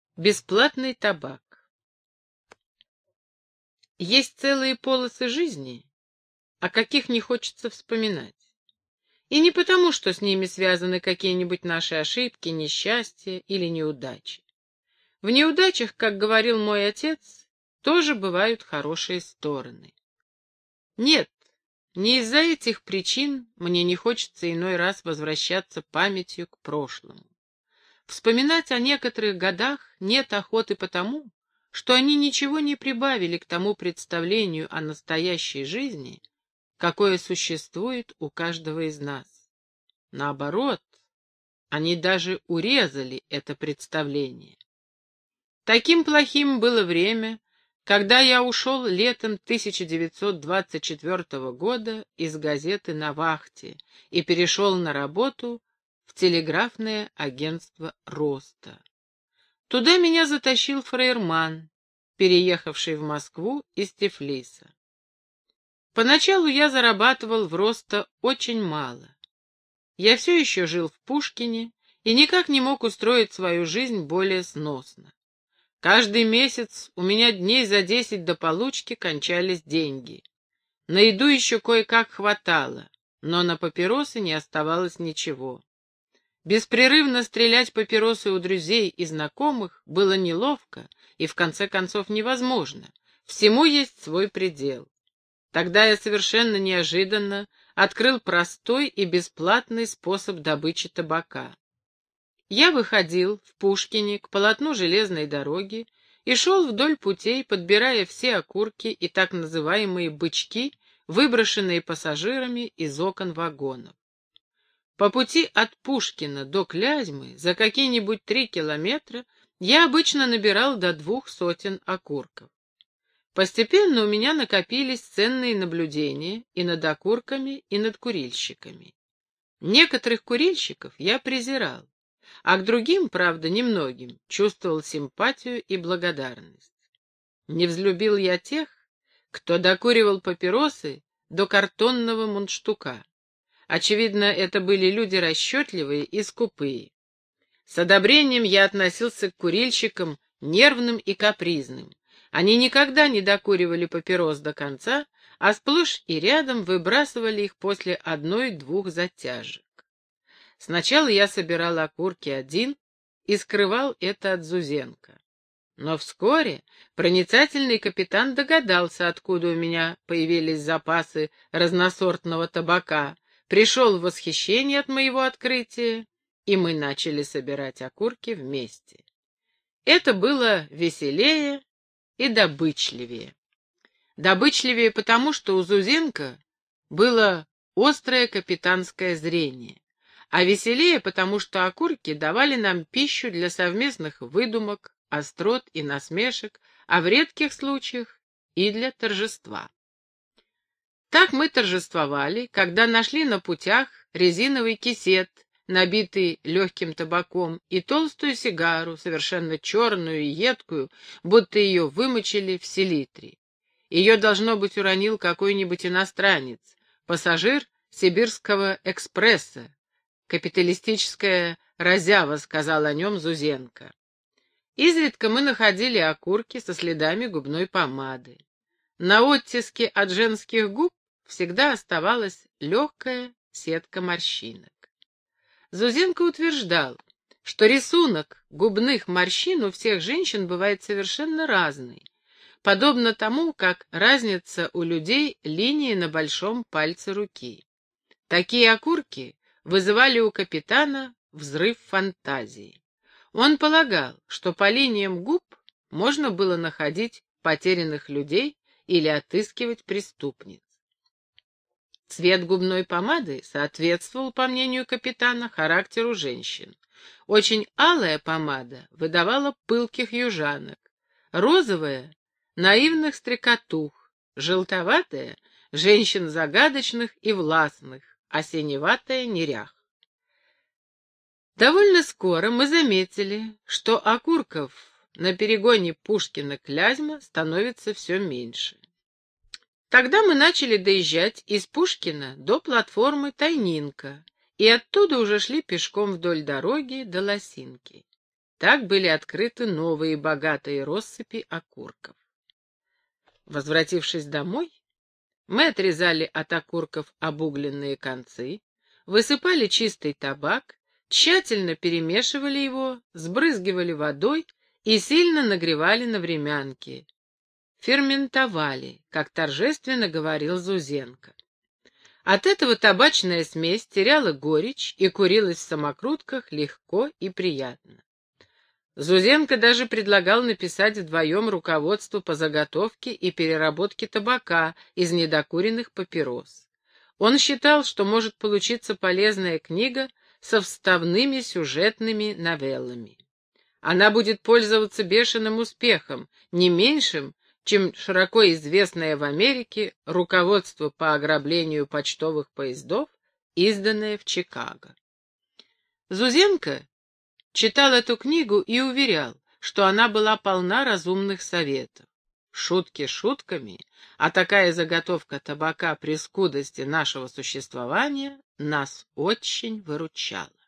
Бесплатный табак. Есть целые полосы жизни, о каких не хочется вспоминать. И не потому, что с ними связаны какие-нибудь наши ошибки, несчастья или неудачи. В неудачах, как говорил мой отец, тоже бывают хорошие стороны. Нет, не из-за этих причин мне не хочется иной раз возвращаться памятью к прошлому. Вспоминать о некоторых годах нет охоты потому, что они ничего не прибавили к тому представлению о настоящей жизни, какое существует у каждого из нас. Наоборот, они даже урезали это представление. Таким плохим было время, когда я ушел летом 1924 года из газеты «На вахте» и перешел на работу в телеграфное агентство «Роста». Туда меня затащил фраерман, переехавший в Москву из Тифлиса. Поначалу я зарабатывал в Роста очень мало. Я все еще жил в Пушкине и никак не мог устроить свою жизнь более сносно. Каждый месяц у меня дней за 10 до получки кончались деньги. На еду еще кое-как хватало, но на папиросы не оставалось ничего. Беспрерывно стрелять папиросы у друзей и знакомых было неловко и в конце концов невозможно. Всему есть свой предел. Тогда я совершенно неожиданно открыл простой и бесплатный способ добычи табака. Я выходил в Пушкине к полотну железной дороги и шел вдоль путей, подбирая все окурки и так называемые бычки, выброшенные пассажирами из окон вагонов. По пути от Пушкина до Клязьмы за какие-нибудь 3 километра я обычно набирал до 200 окурков. Постепенно у меня накопились ценные наблюдения и над окурками, и над курильщиками. Некоторых курильщиков я презирал, а к другим, правда, немногим, чувствовал симпатию и благодарность. Не взлюбил я тех, кто докуривал папиросы до картонного мундштука. Очевидно, это были люди расчетливые и скупые. С одобрением я относился к курильщикам нервным и капризным. Они никогда не докуривали папирос до конца, а сплошь и рядом выбрасывали их после 1-2 затяжек. Сначала я собирал окурки один и скрывал это от Зузенко. Но вскоре проницательный капитан догадался, откуда у меня появились запасы разносортного табака, пришел в восхищение от моего открытия, и мы начали собирать окурки вместе. Это было веселее и добычливее. Добычливее потому, что у Зузенко было острое капитанское зрение, а веселее потому, что окурки давали нам пищу для совместных выдумок, острот и насмешек, а в редких случаях и для торжества. Так мы торжествовали, когда нашли на путях резиновый кисет, набитый легким табаком, и толстую сигару, совершенно черную и едкую, будто ее вымочили в селитре. Ее, должно быть, уронил какой-нибудь иностранец, пассажир Сибирского экспресса. Капиталистическая разява, сказал о нем Зузенко. Изредка мы находили окурки со следами губной помады. На оттиске от женских губ всегда оставалась легкая сетка морщинок. Зузенко утверждал, что рисунок губных морщин у всех женщин бывает совершенно разный, подобно тому, как разница у людей линии на большом пальце руки. Такие окурки вызывали у капитана взрыв фантазии. Он полагал, что по линиям губ можно было находить потерянных людей или отыскивать преступниц. Цвет губной помады соответствовал, по мнению капитана, характеру женщин. Очень алая помада выдавала пылких южанок, розовая — наивных стрекотух, желтоватая — женщин загадочных и властных, а синеватая — нерях. Довольно скоро мы заметили, что окурков на перегоне Пушкина-Клязьма становится все меньше. Тогда мы начали доезжать из Пушкина до платформы Тайнинка, и оттуда уже шли пешком вдоль дороги до Лосинки. Так были открыты новые богатые россыпи окурков. Возвратившись домой, мы отрезали от окурков обугленные концы, высыпали чистый табак, тщательно перемешивали его, сбрызгивали водой и сильно нагревали на времянке. Ферментовали, как торжественно говорил Зузенко. От этого табачная смесь теряла горечь и курилась в самокрутках легко и приятно. Зузенко даже предлагал написать вдвоем руководство по заготовке и переработке табака из недокуренных папирос. Он считал, что может получиться полезная книга со вставными сюжетными новеллами. Она будет пользоваться бешеным успехом, не меньшим, чем широко известное в Америке руководство по ограблению почтовых поездов, изданное в Чикаго. Зузенко читал эту книгу и уверял, что она была полна разумных советов. Шутки шутками, а такая заготовка табака при скудости нашего существования нас очень выручала.